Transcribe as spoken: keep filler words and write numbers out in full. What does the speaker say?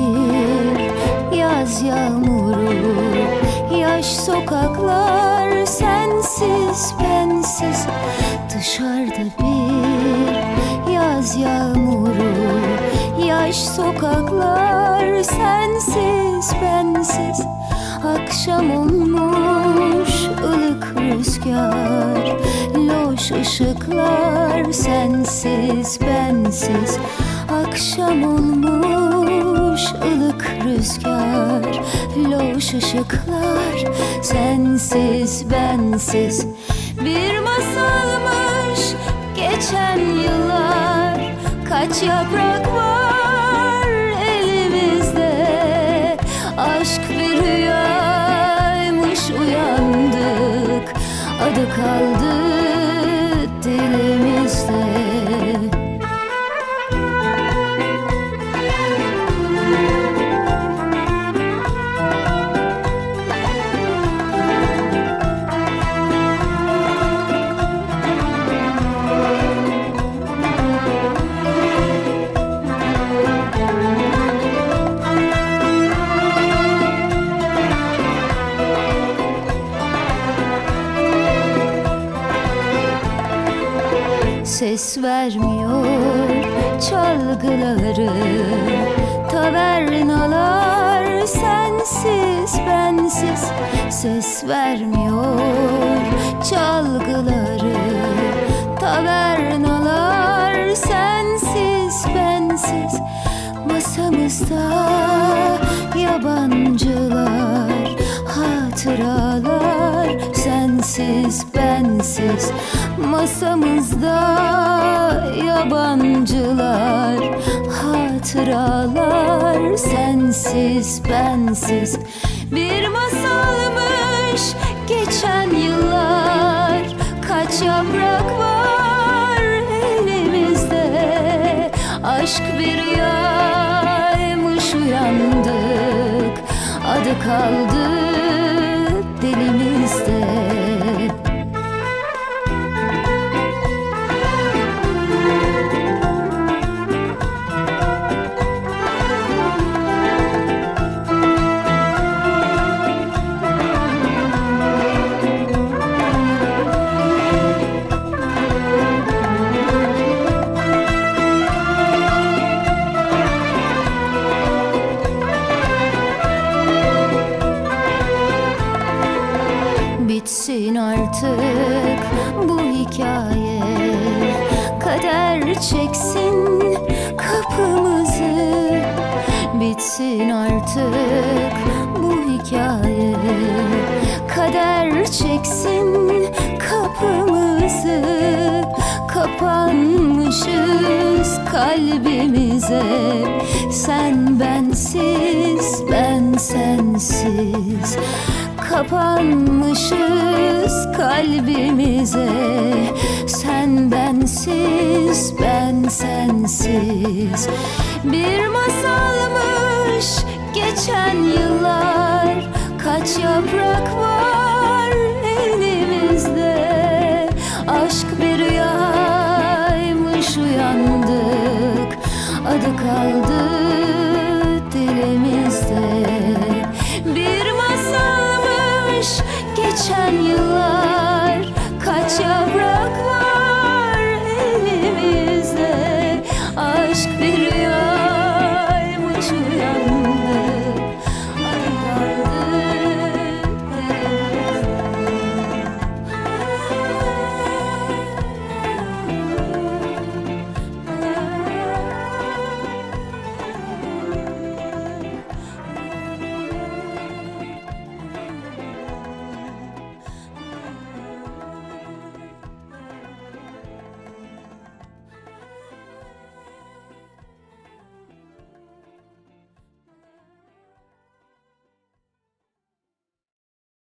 bir yaz yağmuru, yaş sokaklar sensiz bensiz. Dışarıda bir yaz yağmuru, yaş sokaklar sensiz bensiz. Akşam olmuş ılık rüzgar, loş ışıklar sensiz bensiz. Akşam olmuş ılık rüzgar, loş ışıklar sensiz bensiz. Bir masalmış geçen yıllar, kaç yaprak var elimizde. Aşk bir rüyaymış, uyandık, adı kaldı dilimizde. Ses vermiyor çalgıları, tavernalar sensiz bensiz. Ses vermiyor çalgıları, tavernalar sensiz bensiz. Masamızda yabancılar, hatıralar sensiz bensiz. Masamızda yabancılar, hatıralar sensiz bensiz. Bir masalmış geçen yıllar, kaç yaprak var elimizde. Aşk bir rüyaymış, uyandık, adı kaldı dilimizde. Bitsin artık bu hikaye, kader çeksin kapımızı. Bitsin artık bu hikaye, kader çeksin kapımızı. Kapanmışız kalbimize, sen bensiz ben sensiz. Kapanmışız kalbimize, sen bensiz ben sensiz. Bir masalmış geçen yıllar, kaç yaprak var elimizde. Aşk bir rüyaymış, uyandık, adı kaldı dilimizde. Bir masalmış geçen yıllar, kaç yaprak var elimizde. Aşk bir rüyaymış, uyandık,